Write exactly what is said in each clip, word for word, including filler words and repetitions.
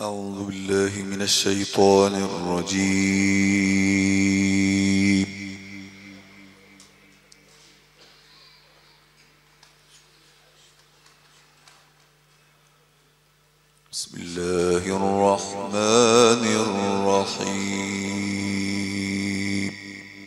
أعوذ بالله من الشيطان الرجيم. بسم الله الرحمن الرحيم.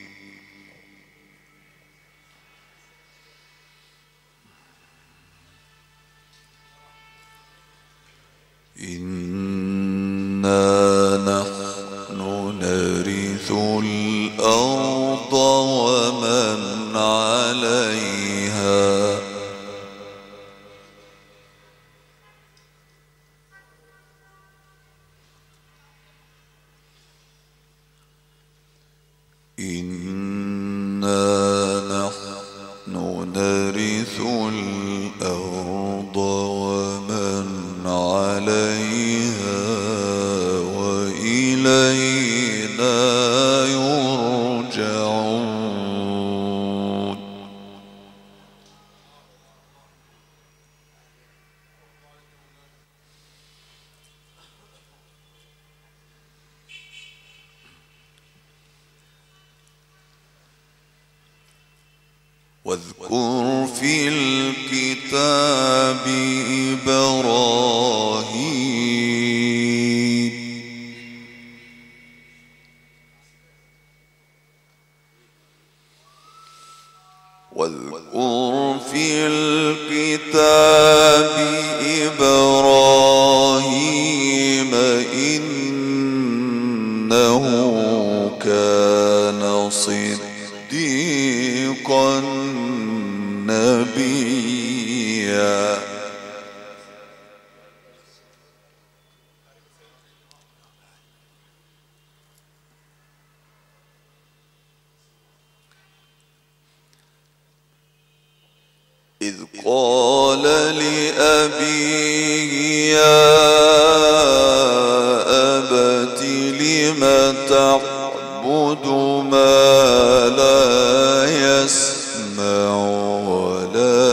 إنا نحن نرث الأرض ومن عليها إنا نحن نرث الأرض ومن عليها وإلينا يرجعون. واذكر في الكتاب إبراهيم واذكر في الكتاب إبراهيم إنه كان صديقا نبيا. إذ قال لأبيه يا أبت لم تعبد ما لا يسمع ولا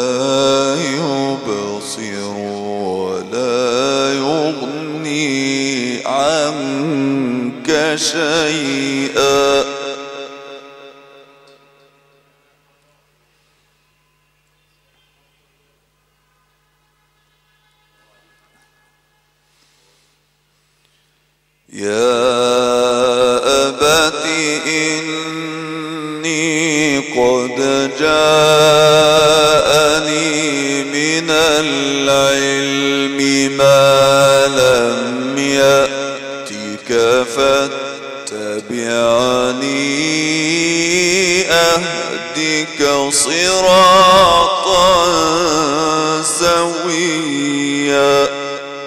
يبصر ولا يغني عنك شيئا. يا أبت إني قد جاءني من العلم ما لم يأتك فاتبعني أهدك صراطا سويا.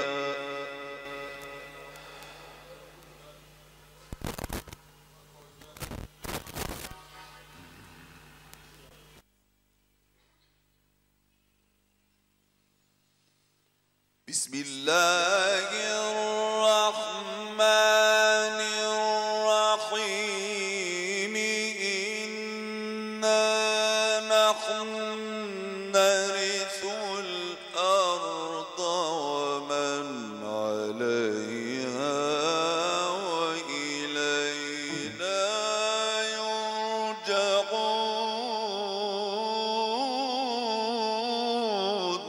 بسم الله الرحمن الرحيم. إنا نحن نرث الأرض ومن عليها وإلينا يرجعون.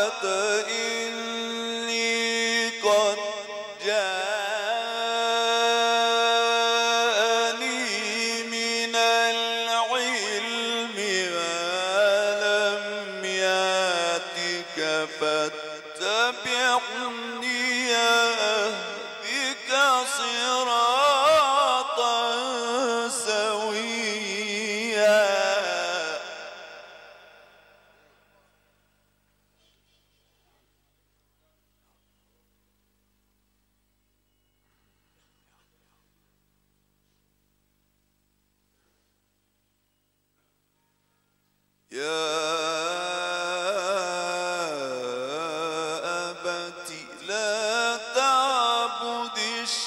أبت إني قد جاءني من العلم ما لم يأتك فاتبعني أهدك صراطا سويا. يا أبت لا تعبد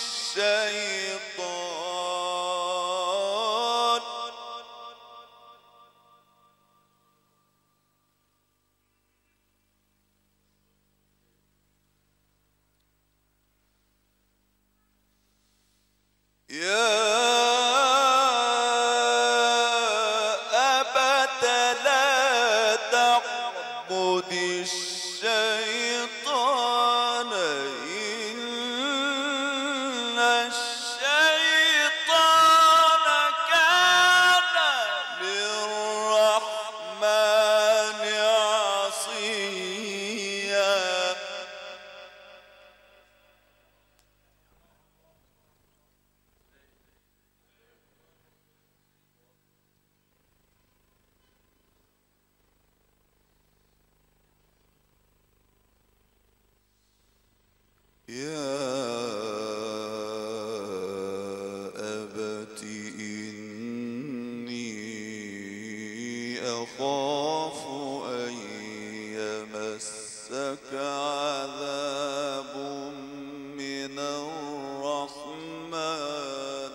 الشيطان يا أبت لا تعبد الشيطان إن الشيطان كان للرحمن عصيا. يا أبت إني أخاف أن يمسك عذاب من الرحمن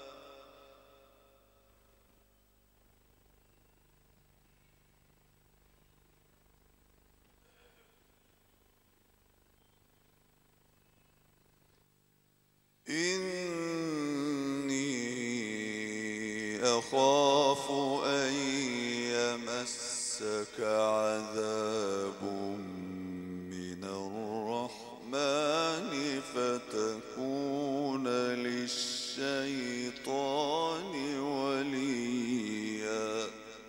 إني أخاف أن يمسك عذاب من الرحمن فتكون للشيطان وليا.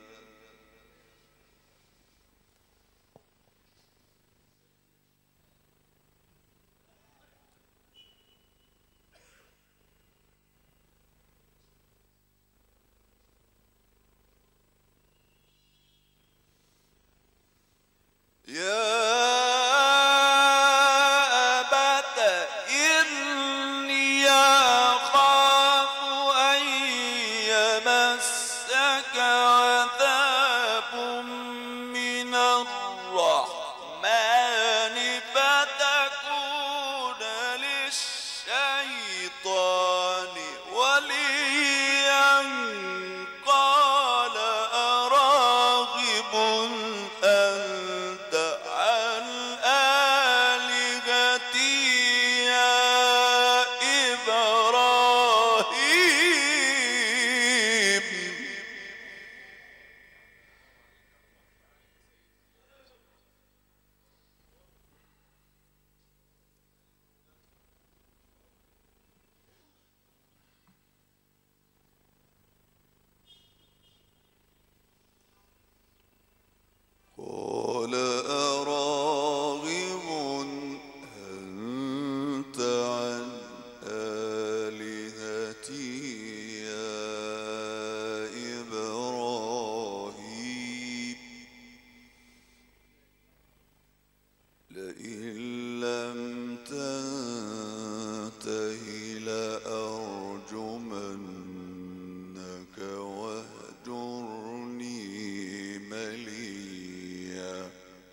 يا أبت إني أخاف أن يمسك عذاب من الرحمن فتكون للشيطان وليا. قال أراغب أنت عن آلهتي يا إبراهيم قال أراغب أنت عن آلهتي يا إبراهيم لئن لم تنته لأرجمنك واهجرني مليا.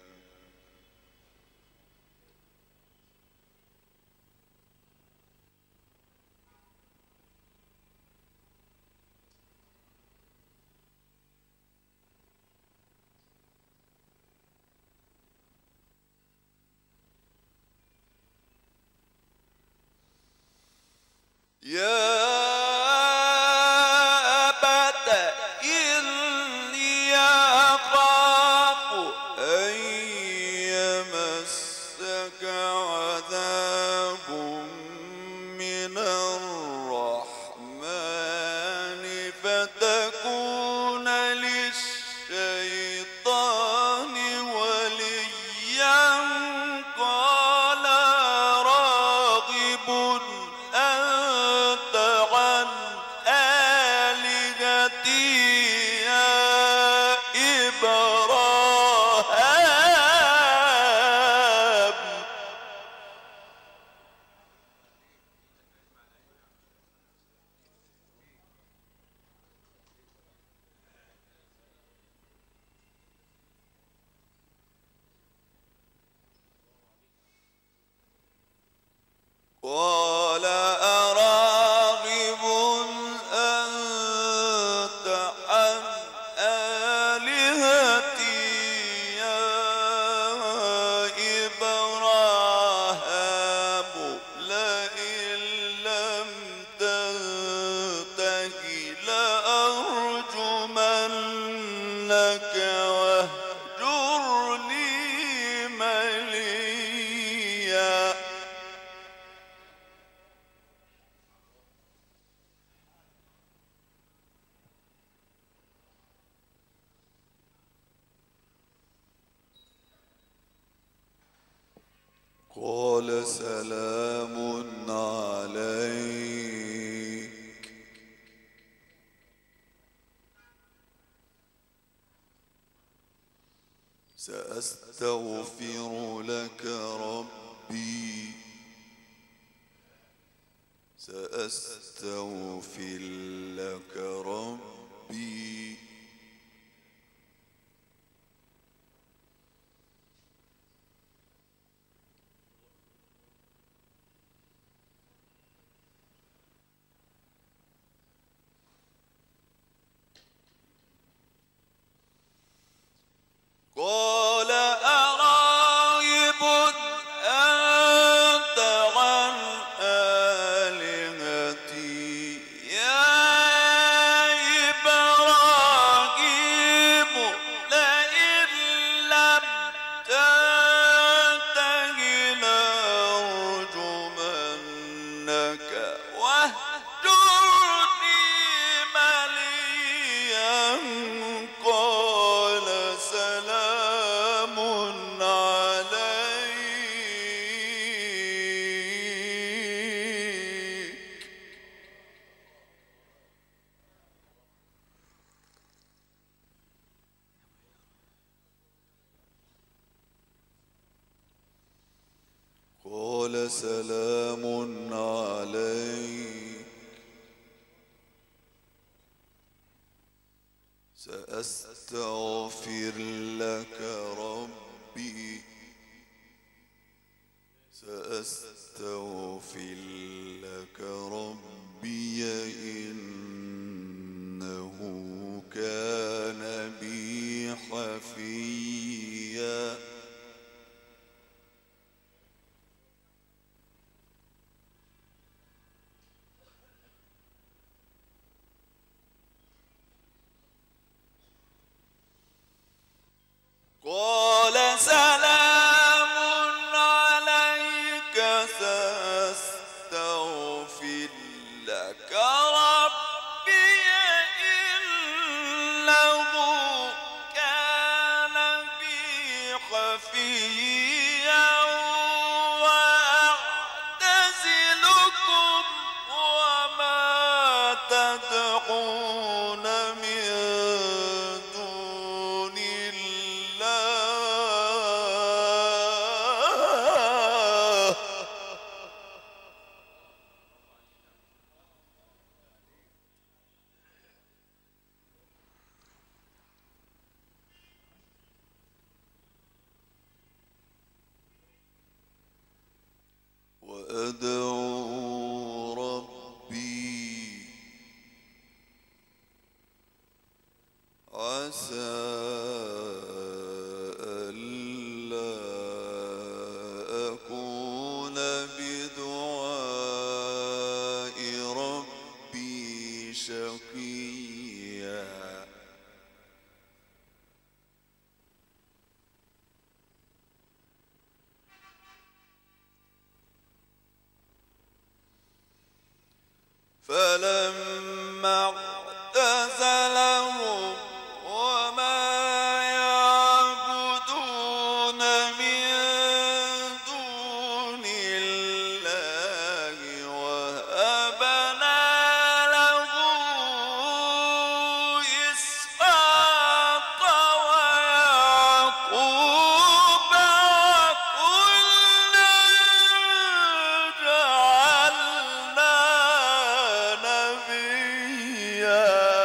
يا أبت إني أخاف أن يمسك قال سلام عليك سأستغفر لك ربي سأستغفر لك ربي قال أراغب أنت عن آلهتي يا إبراهيم لئن لم تنته لأرجمنك واهجرني مليا قال سلام عليك قال سلام عليك سأستغفر لك ربي سأستغفر لك ربي إنه كان بي حفيا قال سلام عليك سأستغفر لك ربي إنه كان بي حفيا وأعتزلكم وما تدعون من دون الله وأدعو ربي عسى ألا أكون بدعاء ربي شقيا فلما اعتزلهم وما يعبدون من دون الله وهبنا له إسحاق ويعقوب وكلا جعلنا نبيا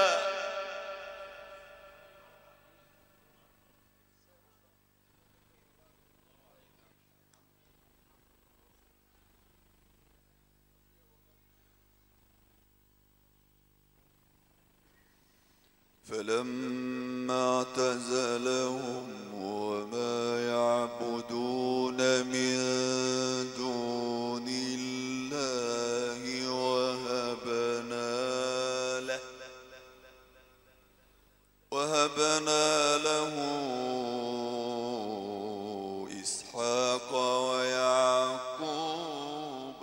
فلما اعتزلهم وما يعبدون من دون الله وهبنا له وهبنا له إسحاق ويعقوب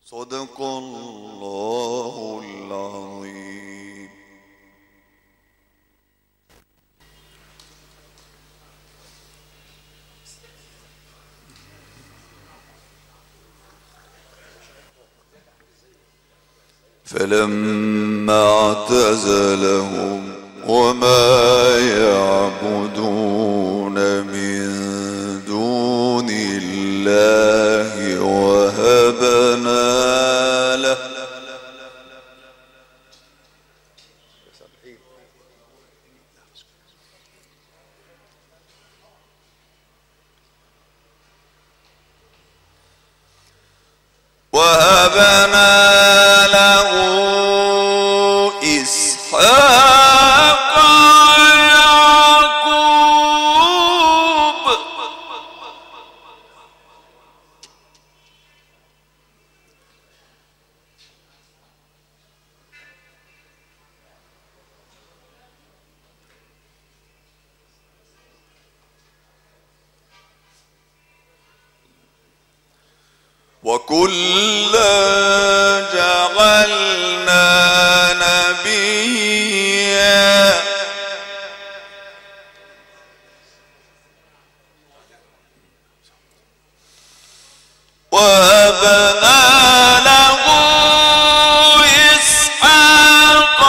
صدق الله العظيم. فلما اعتزلهم وما يعبدون من دون الله وهبنا له وهبنا له إسحاق ويعقوب وكلا جعلنا نبيا وهبنا له إسحاق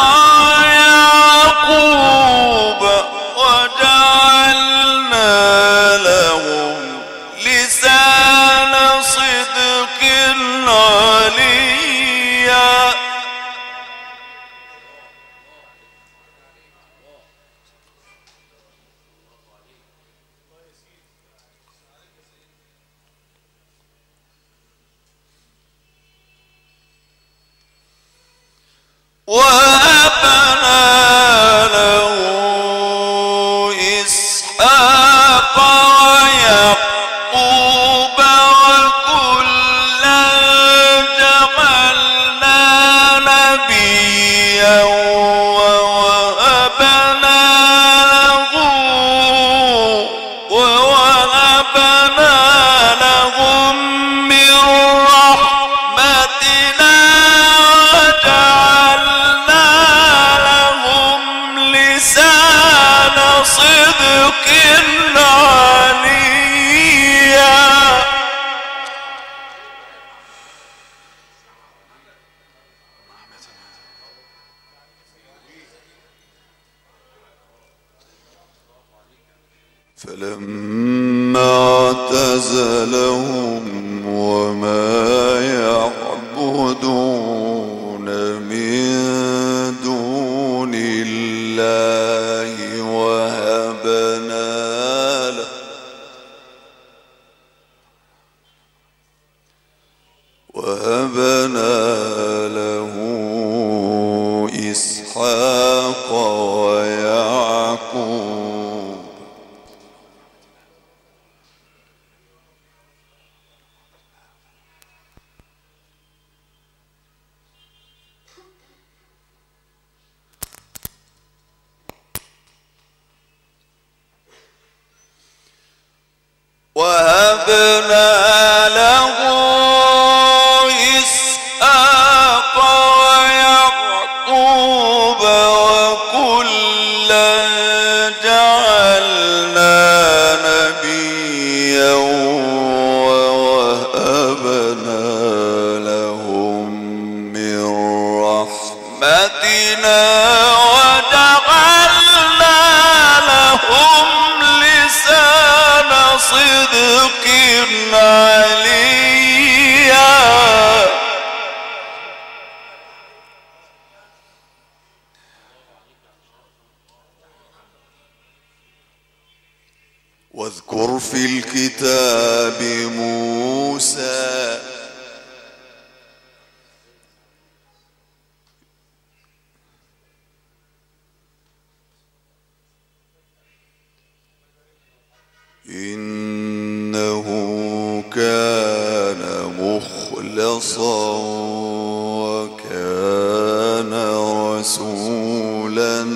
ويعقوب وجعلنا لهم لسان صدق عليا وهبنا له إسحاق ويعقوب وكلا جعلنا نبيا ووهبنا له ووهبنا لهم من رحمتنا وجعلنا لهم لسان صدق عليا فلما اعتزلهم وما يعبدون من دون الله وهبنا له وهبنا له إسحاق ويعقوب وهبنا له إسحاق ويعقوب وكلا جعلنا نبيا ووهبنا لهم من رحمتنا وجعلنا لهم لسان صدق عليا واذكر في الكتاب موسى إنه كان مخلصا وكان رسولا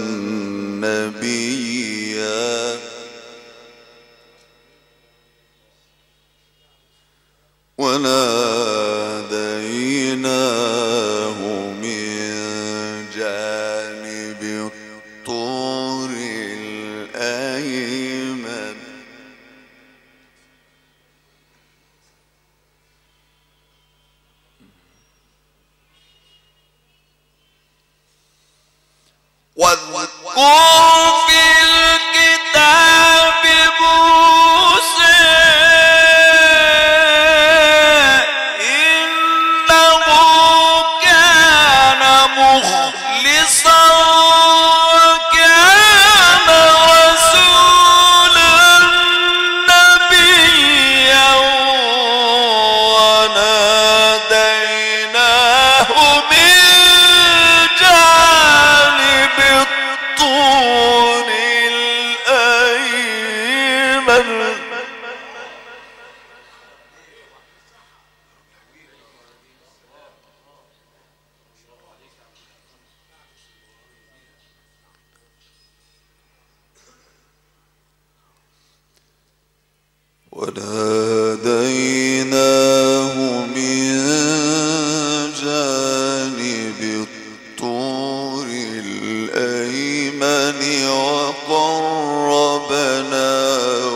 نبيا وناديناه في الكتاب موسى إنه كان مخلصا وكان رسولا نبيا وناديناه من جانب الطور الأيمن وناديناه من جانب الطور الأيمن وقربناه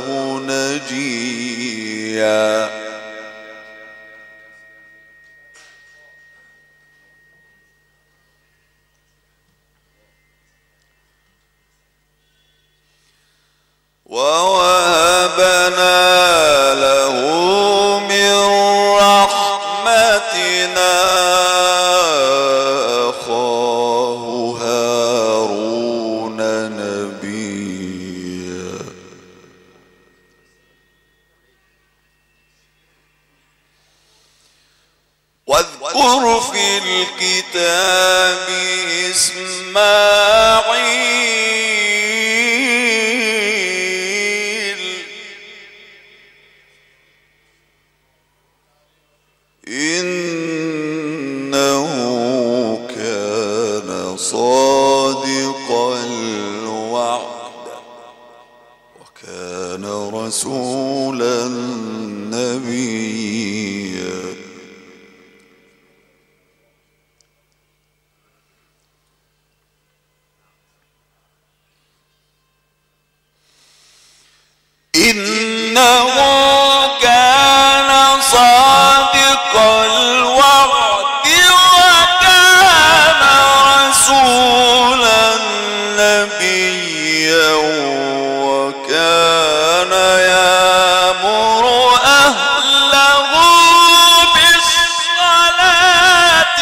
نجيا ووهبنا له من رحمتنا أخاه هارون نبيا واذكر في الكتاب إسماعيل إنه كان صادق الوعد وكان رسولا نبيا إنه كان صادق الوعد وكان رسولا نبيا وكان يأمر أهله بالصلاة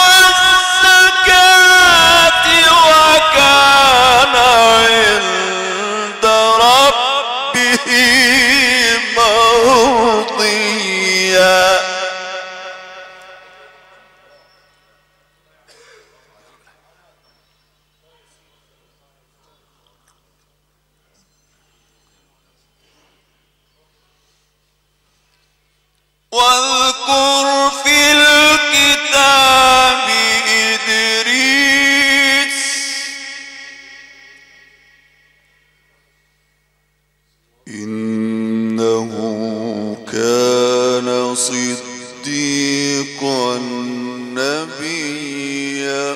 والزكاة وكان عند ربه مرضيا واذكر في الكتاب إدريس إنه كان صديقا نبيا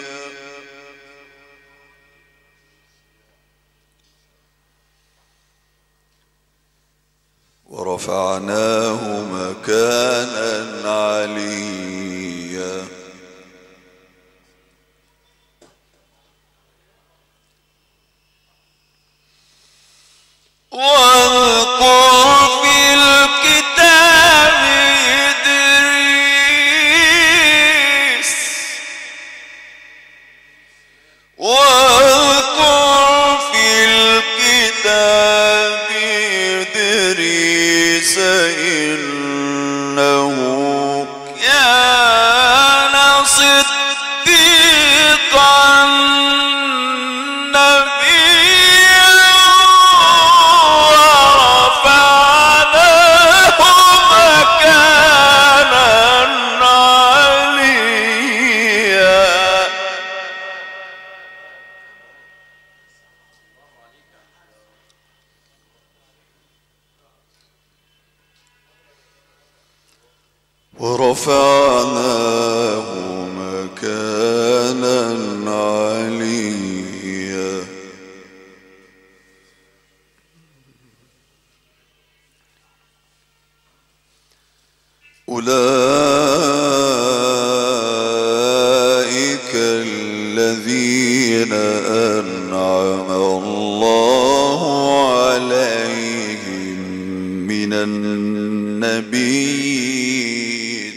ورفعناه مكانا عليا واذكر في الكتاب إدريس واذكر في الكتاب إدريس إنه كان صديقا نبيا ورفعناه مكانا عليا ورفعناه مكانا عليا أولئك الذين الذين أنعم الله عليهم من النبيين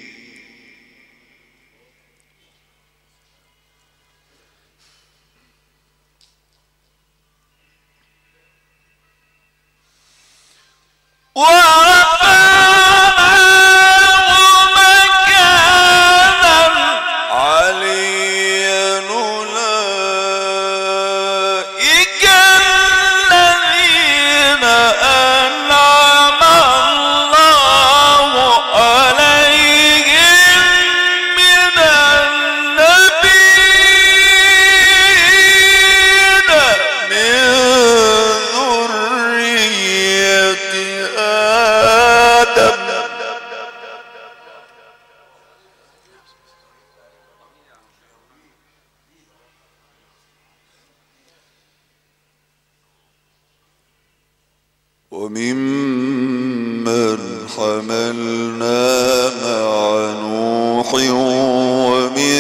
وممن حملنا مع نوح ومن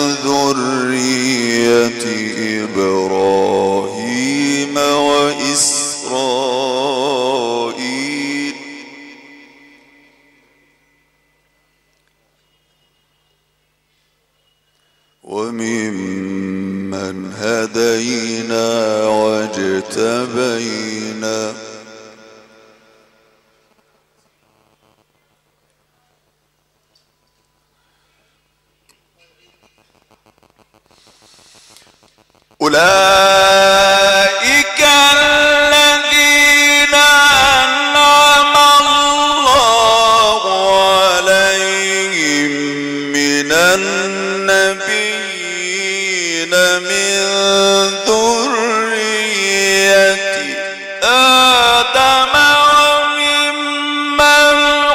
ذرية إبراهيم وإسرائيل وممن هدينا واجتبينا أولئك الذين أنعم الله عليهم من النبيين من ذرية آدم وممن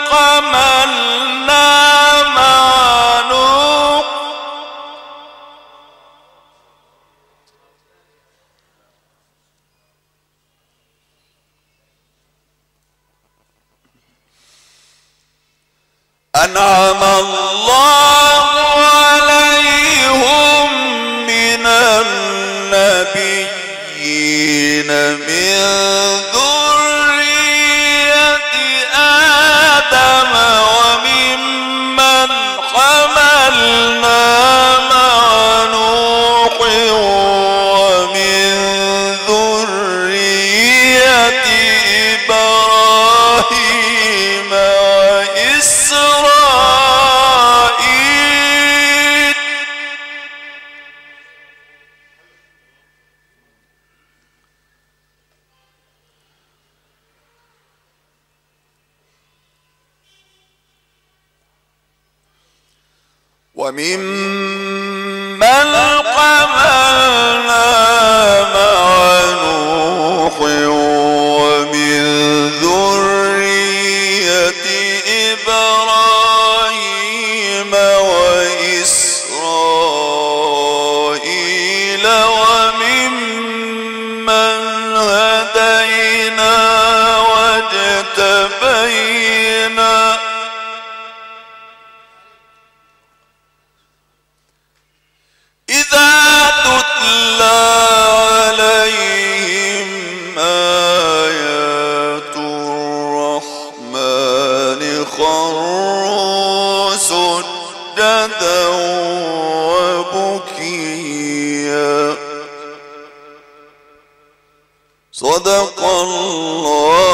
حملنا مع نوح أنعم الله عليهم من النبيين من ذرية آدم وممن حملنا مع نوح ومن ذرية إبراهيم وإسرائيل وممن حملنا مع نوح ومن ذرية إبراهيم وإسرائيل وممن هدينا واجتبينا إذا تتلى عليهم آيات الرحمن خروا سجدا وبكيا صدق الله